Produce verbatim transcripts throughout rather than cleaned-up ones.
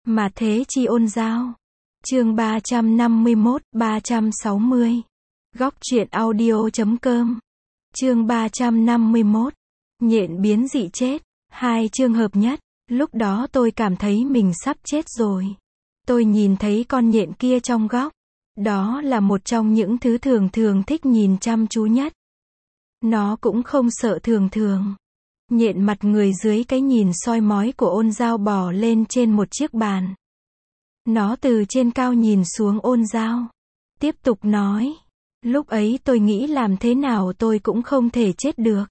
Mà thế chi ôn giao. Chương ba trăm năm mươi mốt, ba trăm sáu mươi. Góc truyện audio chấm com. Chương ba trăm năm mươi mốt. Nhện biến dị chết. Hai chương hợp nhất. Lúc đó tôi cảm thấy mình sắp chết rồi. Tôi nhìn thấy con nhện kia trong góc. Đó là một trong những thứ thường thường thích nhìn chăm chú nhất. Nó cũng không sợ thường thường. Nhện mặt người dưới cái nhìn soi mói của ôn giao bò lên trên một chiếc bàn. Nó từ trên cao nhìn xuống ôn giao. Tiếp tục nói. Lúc ấy tôi nghĩ làm thế nào tôi cũng không thể chết được.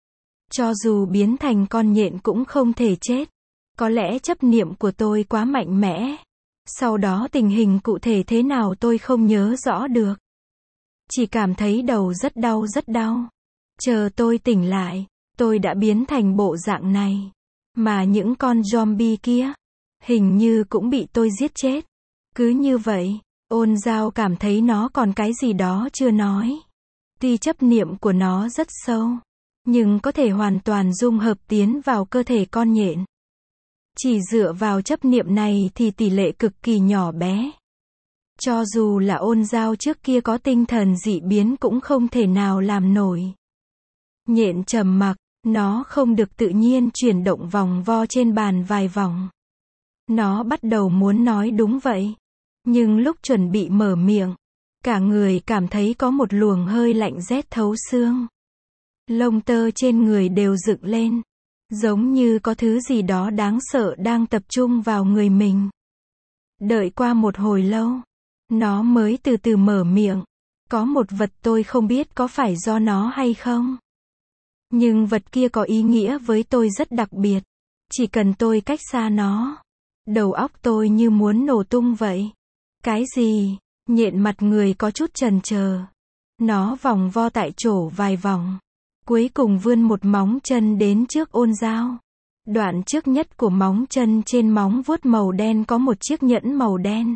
Cho dù biến thành con nhện cũng không thể chết. Có lẽ chấp niệm của tôi quá mạnh mẽ. Sau đó tình hình cụ thể thế nào tôi không nhớ rõ được. Chỉ cảm thấy đầu rất đau rất đau. Chờ tôi tỉnh lại, tôi đã biến thành bộ dạng này. Mà những con zombie kia, hình như cũng bị tôi giết chết. Cứ như vậy, ôn giao cảm thấy nó còn cái gì đó chưa nói. Tuy chấp niệm của nó rất sâu, nhưng có thể hoàn toàn dung hợp tiến vào cơ thể con nhện. Chỉ dựa vào chấp niệm này thì tỷ lệ cực kỳ nhỏ bé. Cho dù là ôn giao trước kia có tinh thần dị biến cũng không thể nào làm nổi. Nhện trầm mặc, nó không được tự nhiên chuyển động vòng vo trên bàn vài vòng. Nó bắt đầu muốn nói đúng vậy. Nhưng lúc chuẩn bị mở miệng, cả người cảm thấy có một luồng hơi lạnh rét thấu xương. Lông tơ trên người đều dựng lên. Giống như có thứ gì đó đáng sợ đang tập trung vào người mình. Đợi qua một hồi lâu, nó mới từ từ mở miệng. Có một vật tôi không biết có phải do nó hay không. Nhưng vật kia có ý nghĩa với tôi rất đặc biệt. Chỉ cần tôi cách xa nó, đầu óc tôi như muốn nổ tung vậy. Cái gì? Nhện mặt người có chút chần chờ. Nó vòng vo tại chỗ vài vòng. Cuối cùng vươn một móng chân đến trước ôn giao. Đoạn trước nhất của móng chân trên móng vuốt màu đen có một chiếc nhẫn màu đen.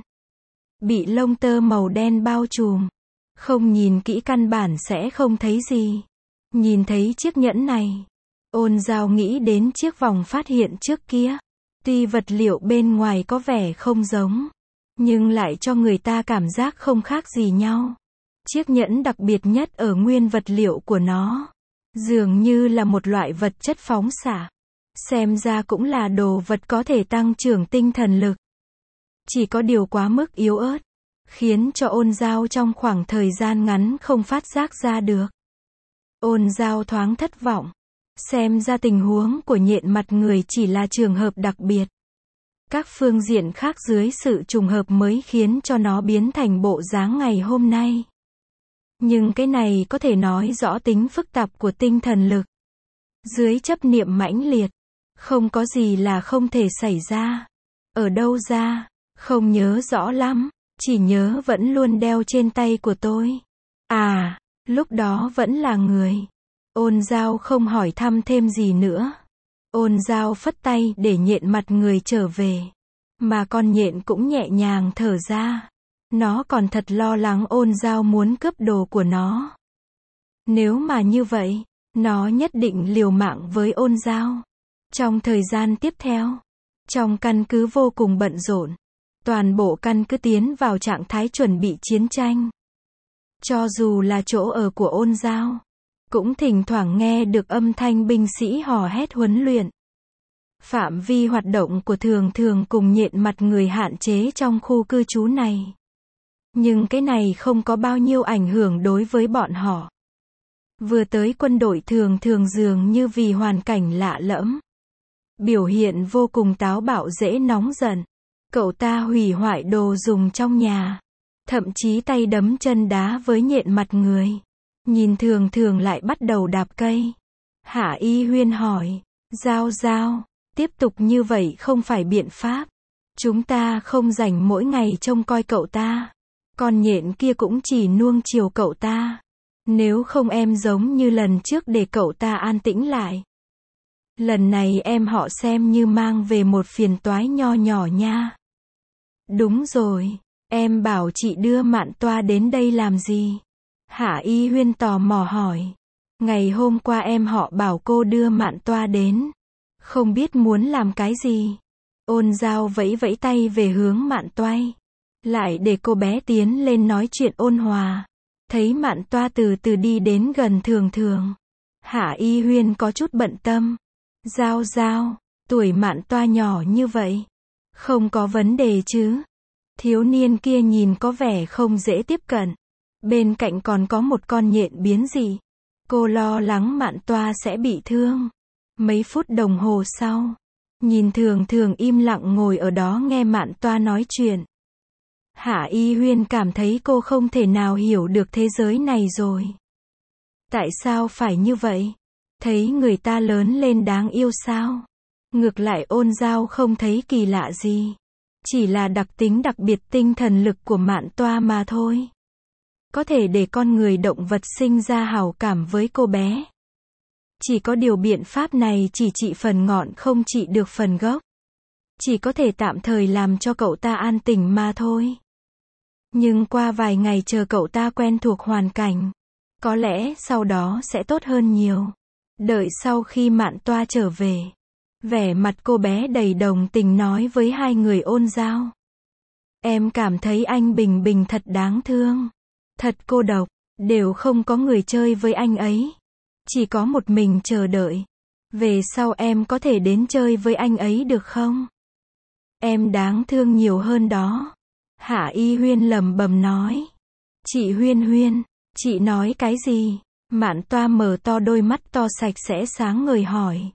Bị lông tơ màu đen bao trùm. Không nhìn kỹ căn bản sẽ không thấy gì. Nhìn thấy chiếc nhẫn này, ôn giao nghĩ đến chiếc vòng phát hiện trước kia. Tuy vật liệu bên ngoài có vẻ không giống, nhưng lại cho người ta cảm giác không khác gì nhau. Chiếc nhẫn đặc biệt nhất ở nguyên vật liệu của nó. Dường như là một loại vật chất phóng xạ. Xem ra cũng là đồ vật có thể tăng trưởng tinh thần lực. Chỉ có điều quá mức yếu ớt, khiến cho ôn giao trong khoảng thời gian ngắn không phát giác ra được. Ôn giao thoáng thất vọng. Xem ra tình huống của nhện mặt người chỉ là trường hợp đặc biệt. Các phương diện khác dưới sự trùng hợp mới khiến cho nó biến thành bộ dáng ngày hôm nay. Nhưng cái này có thể nói rõ tính phức tạp của tinh thần lực. Dưới chấp niệm mãnh liệt, không có gì là không thể xảy ra. Ở đâu ra, không nhớ rõ lắm, chỉ nhớ vẫn luôn đeo trên tay của tôi. À, lúc đó vẫn là người. Ôn giao không hỏi thăm thêm gì nữa. Ôn giao phất tay để nhện mặt người trở về. Mà con nhện cũng nhẹ nhàng thở ra. Nó còn thật lo lắng ôn giao muốn cướp đồ của nó. Nếu mà như vậy, nó nhất định liều mạng với ôn giao. Trong thời gian tiếp theo, trong căn cứ vô cùng bận rộn. Toàn bộ căn cứ tiến vào trạng thái chuẩn bị chiến tranh. Cho dù là chỗ ở của ôn giao, cũng thỉnh thoảng nghe được âm thanh binh sĩ hò hét huấn luyện. Phạm vi hoạt động của thường thường cùng nhện mặt người hạn chế trong khu cư trú này. Nhưng cái này không có bao nhiêu ảnh hưởng đối với bọn họ. Vừa tới quân đội thường thường dường như vì hoàn cảnh lạ lẫm. Biểu hiện vô cùng táo bạo dễ nóng giận. Cậu ta hủy hoại đồ dùng trong nhà. Thậm chí tay đấm chân đá với nhện mặt người. Nhìn thường thường lại bắt đầu đạp cây. Hạ Y Huyên hỏi. Giao giao, tiếp tục như vậy không phải biện pháp. Chúng ta không rảnh mỗi ngày trông coi cậu ta. Con nhện kia cũng chỉ nuông chiều cậu ta. Nếu không em giống như lần trước để cậu ta an tĩnh lại. Lần này em họ xem như mang về một phiền toái nho nhỏ nha. Đúng rồi, em bảo chị đưa Mạn Toa đến đây làm gì? Hạ Y Huyên tò mò hỏi. Ngày hôm qua em họ bảo cô đưa Mạn Toa đến. Không biết muốn làm cái gì. Ôn Giao vẫy vẫy tay về hướng Mạn Toai. Lại để cô bé tiến lên nói chuyện ôn hòa. Thấy Mạn Toa từ từ đi đến gần Thường Thường. Hạ Y Huyên có chút bận tâm. Giao Giao, tuổi Mạn Toa nhỏ như vậy. Không có vấn đề chứ. Thiếu niên kia nhìn có vẻ không dễ tiếp cận. Bên cạnh còn có một con nhện biến dị. Cô lo lắng Mạn Toa sẽ bị thương. Mấy phút đồng hồ sau, nhìn Thường Thường im lặng ngồi ở đó nghe Mạn Toa nói chuyện. Hạ Y Huyên cảm thấy cô không thể nào hiểu được thế giới này rồi. Tại sao phải như vậy? Thấy người ta lớn lên đáng yêu sao? Ngược lại Ôn Giao không thấy kỳ lạ gì. Chỉ là đặc tính đặc biệt tinh thần lực của Mạn Toa mà thôi. Có thể để con người động vật sinh ra hảo cảm với cô bé. Chỉ có điều biện pháp này chỉ trị phần ngọn không trị được phần gốc. Chỉ có thể tạm thời làm cho cậu ta an tỉnh mà thôi. Nhưng qua vài ngày chờ cậu ta quen thuộc hoàn cảnh, có lẽ sau đó sẽ tốt hơn nhiều. Đợi sau khi Mạn Toa trở về, vẻ mặt cô bé đầy đồng tình nói với hai người Ôn Giao. Em cảm thấy anh Bình Bình thật đáng thương. Thật cô độc, đều không có người chơi với anh ấy. Chỉ có một mình chờ đợi. Về sau em có thể đến chơi với anh ấy được không? Em đáng thương nhiều hơn đó. Hạ Y Huyên lẩm bẩm nói. Chị Huyên Huyên, chị nói cái gì? Mạn Toa mở to đôi mắt to sạch sẽ sáng ngời hỏi.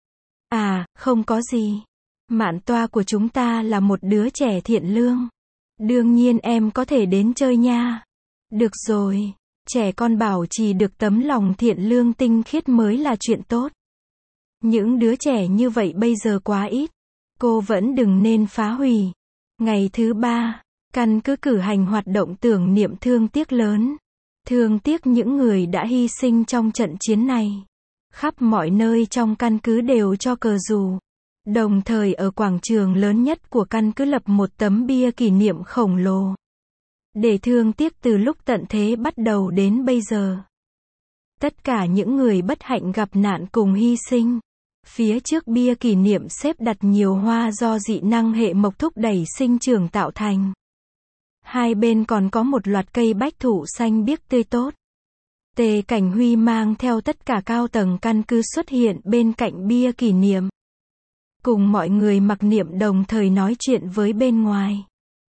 À, không có gì. Mạn Toa của chúng ta là một đứa trẻ thiện lương. Đương nhiên em có thể đến chơi nha. Được rồi, trẻ con bảo trì được tấm lòng thiện lương tinh khiết mới là chuyện tốt. Những đứa trẻ như vậy bây giờ quá ít. Cô vẫn đừng nên phá hủy. Ngày thứ ba, căn cứ cử hành hoạt động tưởng niệm thương tiếc lớn. Thương tiếc những người đã hy sinh trong trận chiến này. Khắp mọi nơi trong căn cứ đều cho cờ dù. Đồng thời ở quảng trường lớn nhất của căn cứ lập một tấm bia kỷ niệm khổng lồ. Để thương tiếc từ lúc tận thế bắt đầu đến bây giờ. Tất cả những người bất hạnh gặp nạn cùng hy sinh. Phía trước bia kỷ niệm xếp đặt nhiều hoa do dị năng hệ mộc thúc đẩy sinh trưởng tạo thành. Hai bên còn có một loạt cây bách thụ xanh biếc tươi tốt. Tề Cảnh Huy mang theo tất cả cao tầng căn cứ xuất hiện bên cạnh bia kỷ niệm. Cùng mọi người mặc niệm đồng thời nói chuyện với bên ngoài.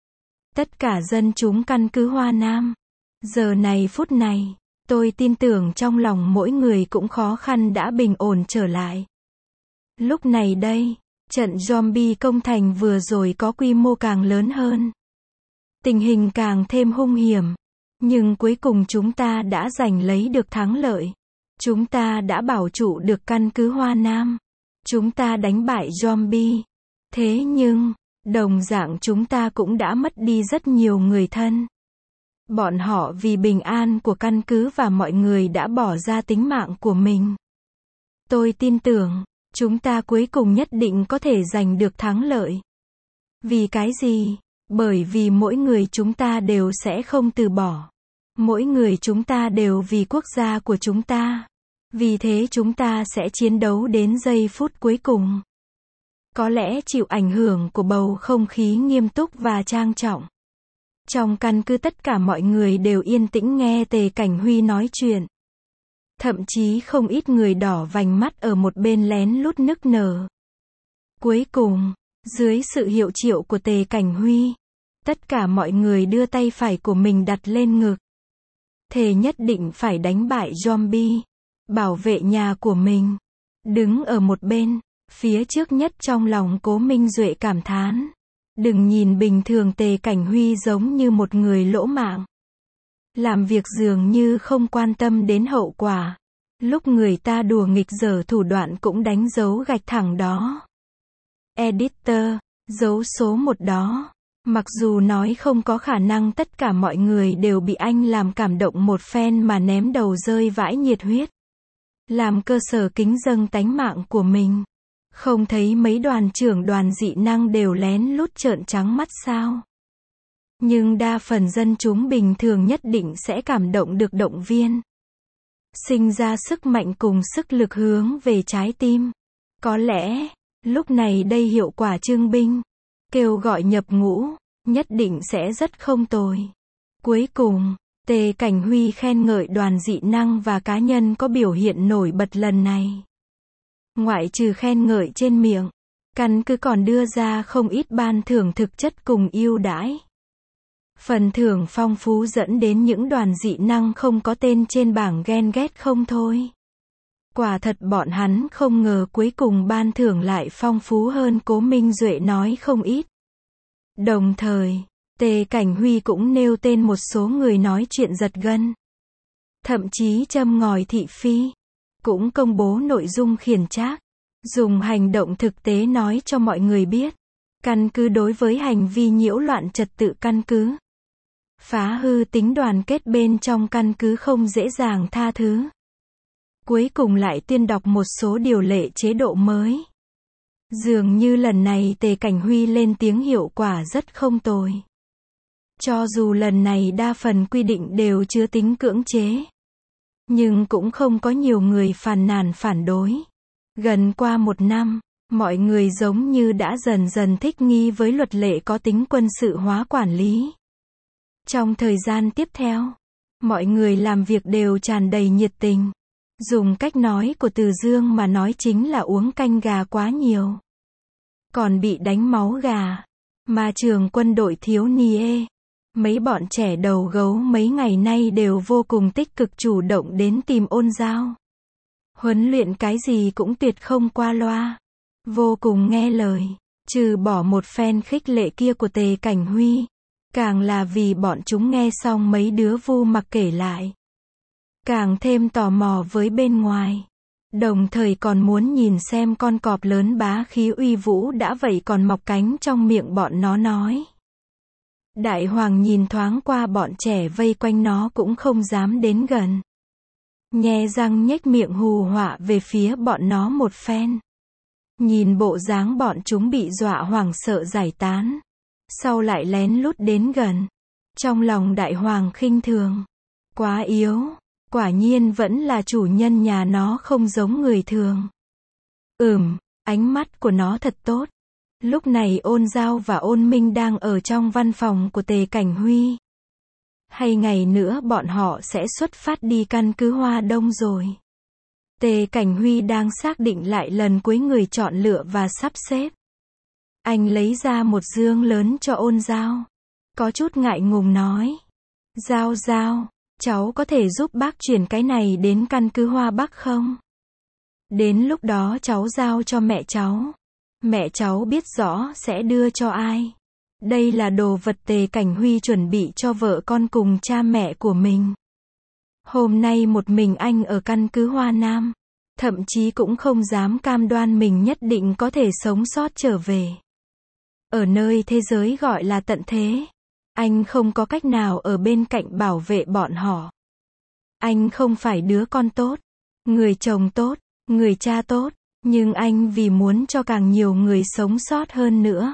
Tất cả dân chúng căn cứ Hoa Nam. Giờ này phút này, tôi tin tưởng trong lòng mỗi người cũng khó khăn đã bình ổn trở lại. Lúc này đây, trận zombie công thành vừa rồi có quy mô càng lớn hơn. Tình hình càng thêm hung hiểm. Nhưng cuối cùng chúng ta đã giành lấy được thắng lợi. Chúng ta đã bảo trụ được căn cứ Hoa Nam. Chúng ta đánh bại zombie. Thế nhưng, đồng dạng chúng ta cũng đã mất đi rất nhiều người thân. Bọn họ vì bình an của căn cứ và mọi người đã bỏ ra tính mạng của mình. Tôi tin tưởng, chúng ta cuối cùng nhất định có thể giành được thắng lợi. Vì cái gì? Bởi vì mỗi người chúng ta đều sẽ không từ bỏ. Mỗi người chúng ta đều vì quốc gia của chúng ta. Vì thế chúng ta sẽ chiến đấu đến giây phút cuối cùng. Có lẽ chịu ảnh hưởng của bầu không khí nghiêm túc và trang trọng. Trong căn cứ tất cả mọi người đều yên tĩnh nghe Tề Cảnh Huy nói chuyện. Thậm chí không ít người đỏ vành mắt ở một bên lén lút nức nở. Cuối cùng, dưới sự hiệu triệu của Tề Cảnh Huy, tất cả mọi người đưa tay phải của mình đặt lên ngực. Thề nhất định phải đánh bại zombie. Bảo vệ nhà của mình. Đứng ở một bên, phía trước nhất trong lòng Cố Minh Duệ cảm thán. Đừng nhìn bình thường Tề Cảnh Huy giống như một người lỗ mạng. Làm việc dường như không quan tâm đến hậu quả. Lúc người ta đùa nghịch dở thủ đoạn cũng đánh dấu gạch thẳng đó. Editor, dấu số một đó. Mặc dù nói không có khả năng tất cả mọi người đều bị anh làm cảm động một phen mà ném đầu rơi vãi nhiệt huyết. Làm cơ sở kính dâng tánh mạng của mình. Không thấy mấy đoàn trưởng đoàn dị năng đều lén lút trợn trắng mắt sao? Nhưng đa phần dân chúng bình thường nhất định sẽ cảm động được động viên. Sinh ra sức mạnh cùng sức lực hướng về trái tim. Có lẽ, Lúc này đây hiệu quả trưng binh, kêu gọi nhập ngũ, nhất định sẽ rất không tồi. Cuối cùng, Tề Cảnh Huy khen ngợi đoàn dị năng và cá nhân có biểu hiện nổi bật lần này. Ngoại trừ khen ngợi trên miệng, căn cứ còn đưa ra không ít ban thưởng thực chất cùng ưu đãi. Phần thưởng phong phú dẫn đến những đoàn dị năng không có tên trên bảng ghen ghét không thôi. Quả thật bọn hắn không ngờ cuối cùng ban thưởng lại phong phú hơn Cố Minh Duệ nói không ít. Đồng thời, Tề Cảnh Huy cũng nêu tên một số người nói chuyện giật gân. Thậm chí châm ngòi thị phi. Cũng công bố nội dung khiển trách. Dùng hành động thực tế nói cho mọi người biết. Căn cứ đối với hành vi nhiễu loạn trật tự căn cứ. Phá hư tính đoàn kết bên trong căn cứ không dễ dàng tha thứ. Cuối cùng lại tuyên đọc một số điều lệ chế độ mới. Dường như lần này Tề Cảnh Huy lên tiếng hiệu quả rất không tồi. Cho dù lần này đa phần quy định đều chứa tính cưỡng chế. Nhưng cũng không có nhiều người phàn nàn phản đối. Gần qua một năm, mọi người giống như đã dần dần thích nghi với luật lệ có tính quân sự hóa quản lý. Trong thời gian tiếp theo, mọi người làm việc đều tràn đầy nhiệt tình. Dùng cách nói của Từ Dương mà nói chính là uống canh gà quá nhiều. Còn bị đánh máu gà. Mà trường quân đội thiếu niên, mấy bọn trẻ đầu gấu mấy ngày nay đều vô cùng tích cực chủ động đến tìm Ôn Giao. Huấn luyện cái gì cũng tuyệt không qua loa. Vô cùng nghe lời. Trừ bỏ một phen khích lệ kia của Tề Cảnh Huy. Càng là vì bọn chúng nghe xong mấy đứa vu mặc kể lại. Càng thêm tò mò với bên ngoài. Đồng thời còn muốn nhìn xem con cọp lớn bá khí uy vũ đã vậy còn mọc cánh trong miệng bọn nó nói. Đại hoàng nhìn thoáng qua bọn trẻ vây quanh nó cũng không dám đến gần. Nhe răng nhếch miệng hù họa về phía bọn nó một phen. Nhìn bộ dáng bọn chúng bị dọa hoảng sợ giải tán. Sau lại lén lút đến gần. Trong lòng đại hoàng khinh thường. Quá yếu. Quả nhiên vẫn là chủ nhân nhà nó không giống người thường. Ừm, ánh mắt của nó thật tốt. Lúc này Ôn Giao và Ôn Minh đang ở trong văn phòng của Tề Cảnh Huy. Hay ngày nữa bọn họ sẽ xuất phát đi căn cứ Hoa Đông rồi. Tề Cảnh Huy đang xác định lại lần cuối người chọn lựa và sắp xếp. Anh lấy ra một dương lớn cho Ôn Giao. Có chút ngại ngùng nói. Giao Giao, cháu có thể giúp bác chuyển cái này đến căn cứ Hoa Bắc không? Đến lúc đó cháu giao cho mẹ cháu. Mẹ cháu biết rõ sẽ đưa cho ai. Đây là đồ vật Tề Cảnh Huy chuẩn bị cho vợ con cùng cha mẹ của mình. Hôm nay một mình anh ở căn cứ Hoa Nam. Thậm chí cũng không dám cam đoan mình nhất định có thể sống sót trở về. Ở nơi thế giới gọi là tận thế. Anh không có cách nào ở bên cạnh bảo vệ bọn họ. Anh không phải đứa con tốt, người chồng tốt, người cha tốt, nhưng anh vì muốn cho càng nhiều người sống sót hơn nữa.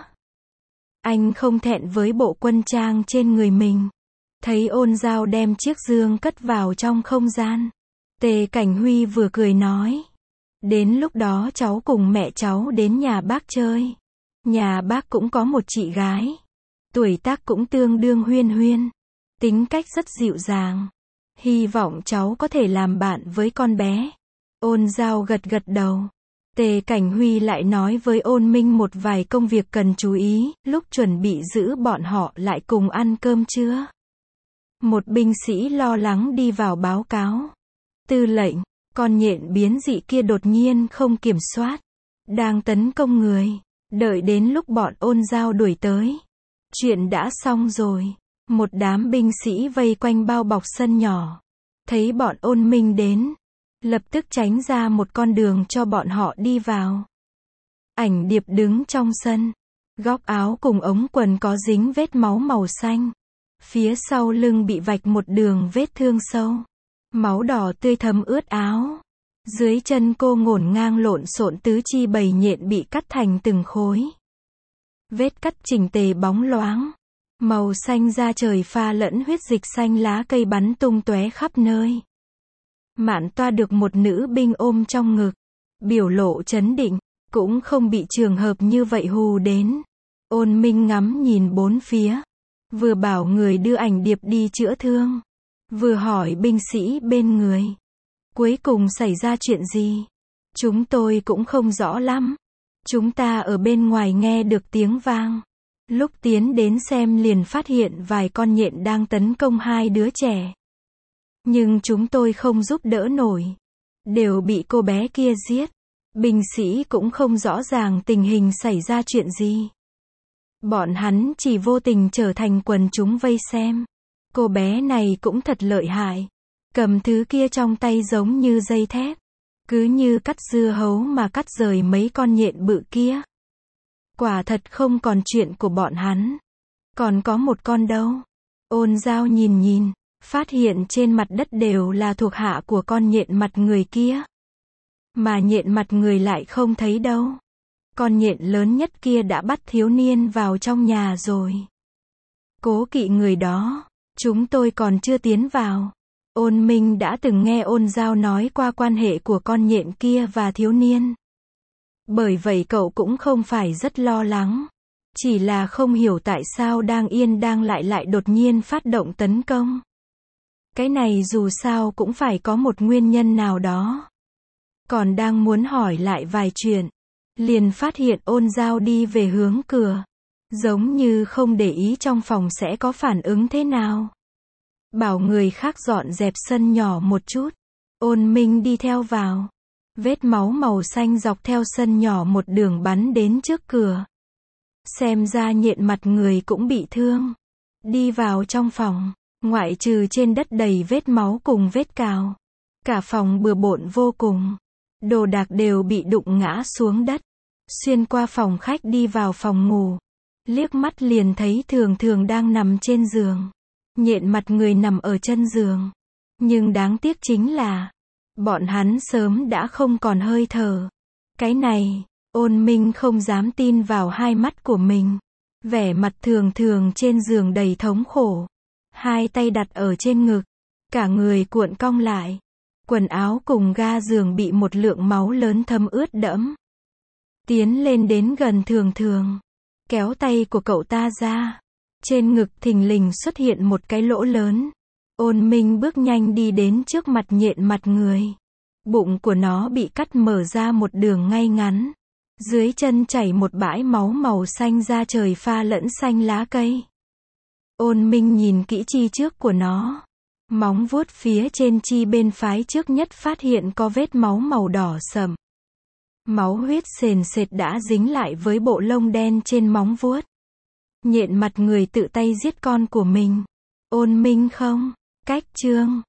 Anh không thẹn với bộ quân trang trên người mình. Thấy Ôn Giao đem chiếc dương cất vào trong không gian. Tề Cảnh Huy vừa cười nói. Đến lúc đó cháu cùng mẹ cháu đến nhà bác chơi. Nhà bác cũng có một chị gái. Tuổi tác cũng tương đương Huyên Huyên. Tính cách rất dịu dàng. Hy vọng cháu có thể làm bạn với con bé. Ôn Giao gật gật đầu. Tề Cảnh Huy lại nói với Ôn Minh một vài công việc cần chú ý, lúc chuẩn bị giữ bọn họ lại cùng ăn cơm trưa. Một binh sĩ lo lắng đi vào báo cáo. Tư lệnh, con nhện biến dị kia đột nhiên không kiểm soát. Đang tấn công người. Đợi đến lúc bọn Ôn Giao đuổi tới. Chuyện đã xong rồi. Một đám binh sĩ vây quanh bao bọc sân nhỏ. Thấy bọn Ôn Minh đến. Lập tức tránh ra một con đường cho bọn họ đi vào. Ảnh Điệp đứng trong sân. Góc áo cùng ống quần có dính vết máu màu xanh. Phía sau lưng bị vạch một đường vết thương sâu. Máu đỏ tươi thấm ướt áo. Dưới chân cô ngổn ngang lộn xộn tứ chi bầy nhện bị cắt thành từng khối. Vết cắt chỉnh tề bóng loáng. Màu xanh da trời pha lẫn huyết dịch xanh lá cây bắn tung tóe khắp nơi. Mạn Toa được một nữ binh ôm trong ngực. Biểu lộ trấn định. cũng không bị trường hợp như vậy hù đến. Ôn Minh ngắm nhìn bốn phía, vừa bảo người đưa ảnh điệp đi chữa thương, vừa hỏi binh sĩ bên người. Cuối cùng xảy ra chuyện gì? Chúng tôi cũng không rõ lắm. Chúng ta ở bên ngoài nghe được tiếng vang. Lúc tiến đến xem liền phát hiện vài con nhện đang tấn công hai đứa trẻ. Nhưng chúng tôi không giúp đỡ nổi. Đều bị cô bé kia giết. Binh sĩ cũng không rõ ràng tình hình xảy ra chuyện gì. Bọn hắn chỉ vô tình trở thành quần chúng vây xem. Cô bé này cũng thật lợi hại. Cầm thứ kia trong tay giống như dây thép. Cứ như cắt dưa hấu mà cắt rời mấy con nhện bự kia. Quả thật không còn chuyện của bọn hắn. Còn có một con đâu. Ôn Giao nhìn nhìn, phát hiện trên mặt đất đều là thuộc hạ của con nhện mặt người kia. Mà nhện mặt người lại không thấy đâu. Con nhện lớn nhất kia đã bắt thiếu niên vào trong nhà rồi. Cố kỵ người đó, chúng tôi còn chưa tiến vào. Ôn Minh đã từng nghe Ôn Giao nói qua quan hệ của con nhện kia và thiếu niên. Bởi vậy cậu cũng không phải rất lo lắng. Chỉ là không hiểu tại sao đang yên đang lại lại đột nhiên phát động tấn công. Cái này dù sao cũng phải có một nguyên nhân nào đó. Còn đang muốn hỏi lại vài chuyện, liền phát hiện Ôn Giao đi về hướng cửa. Giống như không để ý trong phòng sẽ có phản ứng thế nào. Bảo người khác dọn dẹp sân nhỏ một chút. Ôn Minh đi theo vào. Vết máu màu xanh dọc theo sân nhỏ một đường bắn đến trước cửa. Xem ra nhện mặt người cũng bị thương. Đi vào trong phòng, ngoại trừ trên đất đầy vết máu cùng vết cào. Cả phòng bừa bộn vô cùng. Đồ đạc đều bị đụng ngã xuống đất. Xuyên qua phòng khách đi vào phòng ngủ. Liếc mắt liền thấy Thường Thường đang nằm trên giường. Nhện mặt người nằm ở chân giường. Nhưng đáng tiếc chính là bọn hắn sớm đã không còn hơi thở. Cái này, Ôn Minh không dám tin vào hai mắt của mình. Vẻ mặt Thường Thường trên giường đầy thống khổ. Hai tay đặt ở trên ngực. Cả người cuộn cong lại. Quần áo cùng ga giường bị một lượng máu lớn thấm ướt đẫm. Tiến lên đến gần Thường Thường. Kéo tay của cậu ta ra. Trên ngực thình lình xuất hiện một cái lỗ lớn. Ôn Minh bước nhanh đi đến trước mặt nhện mặt người. Bụng của nó bị cắt mở ra một đường ngay ngắn. Dưới chân chảy một bãi máu màu xanh da trời pha lẫn xanh lá cây. Ôn Minh nhìn kỹ chi trước của nó. Móng vuốt phía trên chi bên phái trước nhất phát hiện có vết máu màu đỏ sẫm. Máu huyết sền sệt đã dính lại với bộ lông đen trên móng vuốt. Nhện mặt người tự tay giết con của mình. Ôn Minh không cách chương